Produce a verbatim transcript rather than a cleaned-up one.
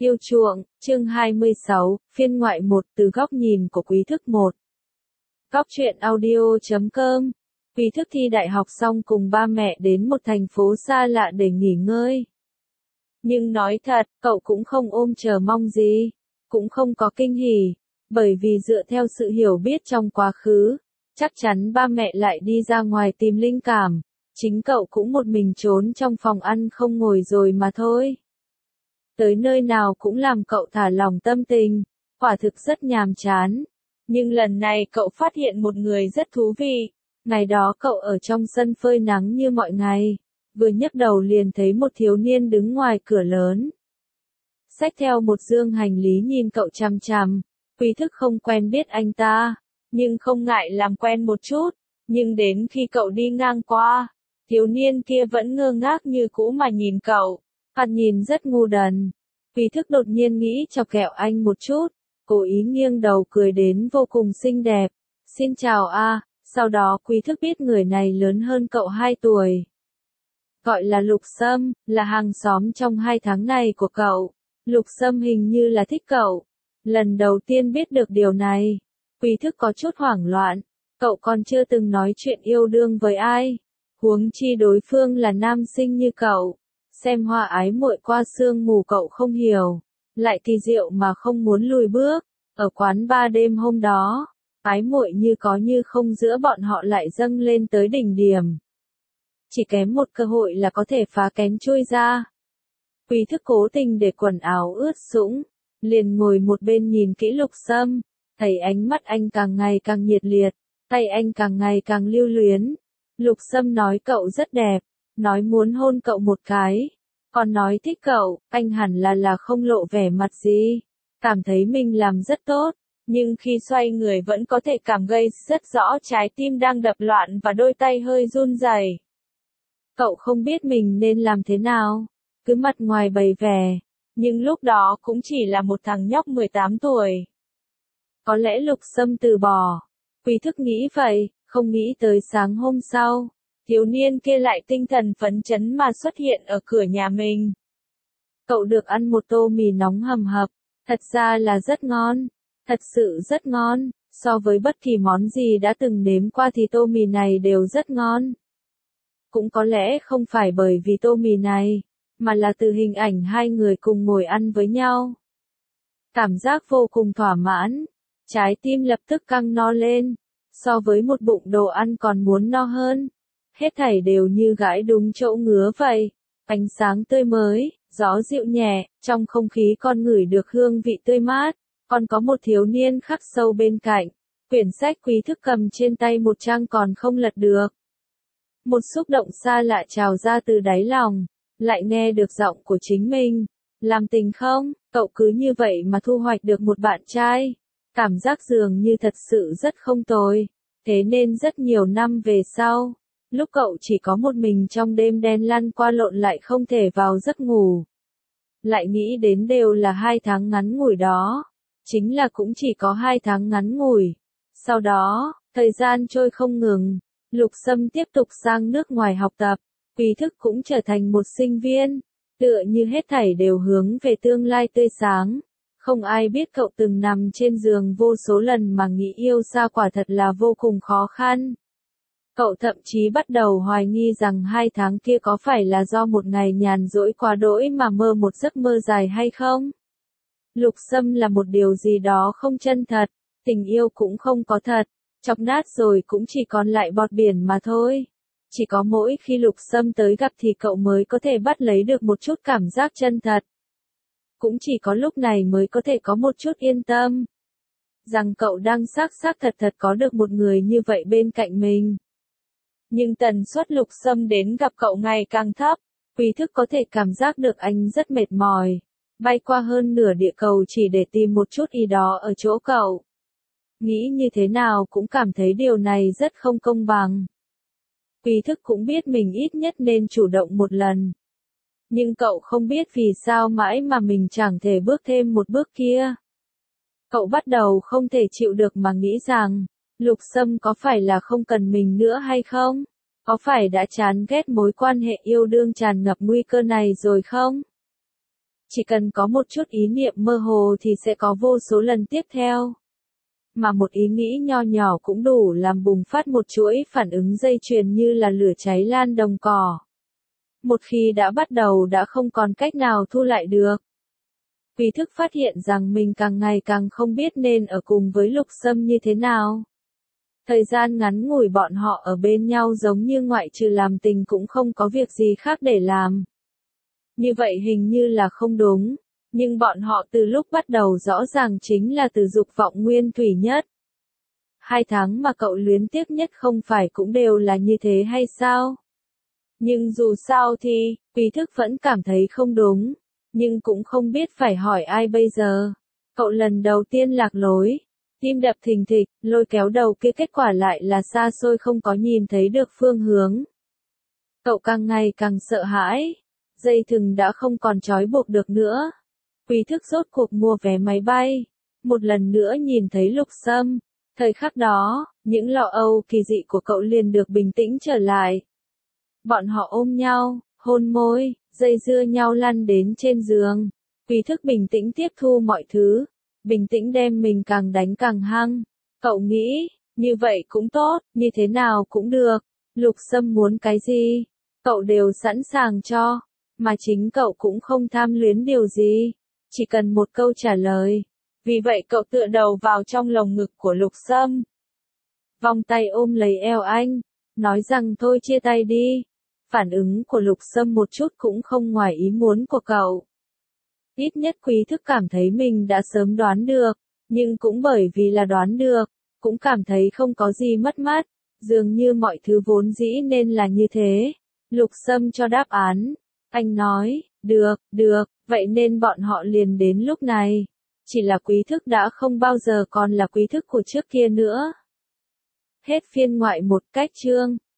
Yêu chuộng, chương hai mươi sáu, phiên ngoại một từ góc nhìn của Quý Thức một. Góc truyện audio chấm com. Quý Thức thi đại học xong cùng ba mẹ đến một thành phố xa lạ để nghỉ ngơi. Nhưng nói thật, cậu cũng không ôm chờ mong gì, cũng không có kinh hỉ, bởi vì dựa theo sự hiểu biết trong quá khứ, chắc chắn ba mẹ lại đi ra ngoài tìm linh cảm, chính cậu cũng một mình trốn trong phòng ăn không ngồi rồi mà thôi. Tới nơi nào cũng làm cậu thả lỏng tâm tình, quả thực rất nhàm chán. Nhưng lần này cậu phát hiện một người rất thú vị. Ngày đó cậu ở trong sân phơi nắng như mọi ngày, vừa nhấc đầu liền thấy một thiếu niên đứng ngoài cửa lớn. Xách theo một dương hành lý nhìn cậu chằm chằm, Quý Thức không quen biết anh ta, nhưng không ngại làm quen một chút. Nhưng đến khi cậu đi ngang qua, thiếu niên kia vẫn ngơ ngác như cũ mà nhìn cậu. Hắn nhìn rất ngu đần. Quý Thức đột nhiên nghĩ chọc ghẹo anh một chút, cố ý nghiêng đầu cười đến vô cùng xinh đẹp. Xin chào a. Sau đó Quý Thức biết người này lớn hơn cậu hai tuổi. Gọi là Lục Sâm, là hàng xóm trong hai tháng này của cậu. Lục Sâm hình như là thích cậu. Lần đầu tiên biết được điều này, Quý Thức có chút hoảng loạn. Cậu còn chưa từng nói chuyện yêu đương với ai, huống chi đối phương là nam sinh như cậu. Xem hoa ái muội qua sương mù cậu không hiểu, lại kỳ diệu mà không muốn lùi bước. Ở quán ba đêm hôm đó, ái muội như có như không giữa bọn họ lại dâng lên tới đỉnh điểm. Chỉ kém một cơ hội là có thể phá kén chui ra. Quý Thức cố tình để quần áo ướt sũng, liền ngồi một bên nhìn kỹ Lục Sâm, thấy ánh mắt anh càng ngày càng nhiệt liệt, tay anh càng ngày càng lưu luyến. Lục Sâm nói cậu rất đẹp, nói muốn hôn cậu một cái, còn nói thích cậu. Anh hẳn là là không lộ vẻ mặt gì, cảm thấy mình làm rất tốt, nhưng khi xoay người vẫn có thể cảm gây rất rõ trái tim đang đập loạn và đôi tay hơi run rẩy. Cậu không biết mình nên làm thế nào, cứ mặt ngoài bày vẻ, nhưng lúc đó cũng chỉ là một thằng nhóc mười tám tuổi. Có lẽ Lục Sâm từ bỏ, Quý Thức nghĩ vậy, không nghĩ tới sáng hôm sau, thiếu niên kia lại tinh thần phấn chấn mà xuất hiện ở cửa nhà mình. Cậu được ăn một tô mì nóng hầm hập, thật ra là rất ngon, thật sự rất ngon, so với bất kỳ món gì đã từng nếm qua thì tô mì này đều rất ngon. Cũng có lẽ không phải bởi vì tô mì này, mà là từ hình ảnh hai người cùng ngồi ăn với nhau. Cảm giác vô cùng thỏa mãn, trái tim lập tức căng no lên, so với một bụng đồ ăn còn muốn no hơn. Hết thảy đều như gãi đúng chỗ ngứa vậy. Ánh sáng tươi mới, gió dịu nhẹ, trong không khí con ngửi được hương vị tươi mát. Còn có một thiếu niên khắc sâu bên cạnh. Quyển sách Quý Thức cầm trên tay một trang còn không lật được. Một xúc động xa lạ trào ra từ đáy lòng, lại nghe được giọng của chính mình. Làm tình không, cậu cứ như vậy mà thu hoạch được một bạn trai. Cảm giác dường như thật sự rất không tồi. Thế nên rất nhiều năm về sau, lúc cậu chỉ có một mình trong đêm đen lăn qua lộn lại không thể vào giấc ngủ. Lại nghĩ đến đều là hai tháng ngắn ngủi đó. Chính là cũng chỉ có hai tháng ngắn ngủi. Sau đó, thời gian trôi không ngừng, Lục Sâm tiếp tục sang nước ngoài học tập. Quý Thức cũng trở thành một sinh viên, tựa như hết thảy đều hướng về tương lai tươi sáng. Không ai biết cậu từng nằm trên giường vô số lần mà nghĩ yêu xa quả thật là vô cùng khó khăn. Cậu thậm chí bắt đầu hoài nghi rằng hai tháng kia có phải là do một ngày nhàn rỗi quá đỗi mà mơ một giấc mơ dài hay không? Lục Sâm là một điều gì đó không chân thật, tình yêu cũng không có thật, chọc nát rồi cũng chỉ còn lại bọt biển mà thôi. Chỉ có mỗi khi Lục Sâm tới gặp thì cậu mới có thể bắt lấy được một chút cảm giác chân thật. Cũng chỉ có lúc này mới có thể có một chút yên tâm. Rằng cậu đang xác xác thật thật có được một người như vậy bên cạnh mình. Nhưng tần suất Lục Sâm đến gặp cậu ngày càng thấp. Quý Thức có thể cảm giác được anh rất mệt mỏi. Bay qua hơn nửa địa cầu chỉ để tìm một chút ý đó ở chỗ cậu. Nghĩ như thế nào cũng cảm thấy điều này rất không công bằng. Quý Thức cũng biết mình ít nhất nên chủ động một lần. Nhưng cậu không biết vì sao mãi mà mình chẳng thể bước thêm một bước kia. Cậu bắt đầu không thể chịu được mà nghĩ rằng, Lục Sâm có phải là không cần mình nữa hay không? Có phải đã chán ghét mối quan hệ yêu đương tràn ngập nguy cơ này rồi không? Chỉ cần có một chút ý niệm mơ hồ thì sẽ có vô số lần tiếp theo. Mà một ý nghĩ nho nhỏ cũng đủ làm bùng phát một chuỗi phản ứng dây chuyền như là lửa cháy lan đồng cỏ. Một khi đã bắt đầu đã không còn cách nào thu lại được. Quý thức phát hiện rằng mình càng ngày càng không biết nên ở cùng với Lục Sâm như thế nào. Thời gian ngắn ngủi bọn họ ở bên nhau giống như ngoại trừ làm tình cũng không có việc gì khác để làm. Như vậy hình như là không đúng, nhưng bọn họ từ lúc bắt đầu rõ ràng chính là từ dục vọng nguyên thủy nhất. Hai tháng mà cậu luyến tiếc nhất không phải cũng đều là như thế hay sao? Nhưng dù sao thì, Quý thức vẫn cảm thấy không đúng, nhưng cũng không biết phải hỏi ai bây giờ. Cậu lần đầu tiên lạc lối, tim đập thình thịch, lôi kéo đầu kia kết quả lại là xa xôi không có nhìn thấy được phương hướng. Cậu càng ngày càng sợ hãi, dây thừng đã không còn trói buộc được nữa. Quý thức rốt cuộc mua vé máy bay, một lần nữa nhìn thấy Lục Sâm. Thời khắc đó, những lo âu kỳ dị của cậu liền được bình tĩnh trở lại. Bọn họ ôm nhau, hôn môi, dây dưa nhau lăn đến trên giường. Quý thức bình tĩnh tiếp thu mọi thứ, bình tĩnh đem mình càng đánh càng hăng. Cậu nghĩ, như vậy cũng tốt, như thế nào cũng được. Lục Sâm muốn cái gì, cậu đều sẵn sàng cho, mà chính cậu cũng không tham luyến điều gì, chỉ cần một câu trả lời. Vì vậy cậu tựa đầu vào trong lồng ngực của Lục Sâm. Vòng tay ôm lấy eo anh, nói rằng thôi chia tay đi. Phản ứng của Lục Sâm một chút cũng không ngoài ý muốn của cậu. Ít nhất Quý thức cảm thấy mình đã sớm đoán được, nhưng cũng bởi vì là đoán được, cũng cảm thấy không có gì mất mát, dường như mọi thứ vốn dĩ nên là như thế. Lục Sâm cho đáp án, anh nói, được, được, vậy nên bọn họ liền đến lúc này. Chỉ là Quý thức đã không bao giờ còn là Quý thức của trước kia nữa. Hết phiên ngoại một cách chương.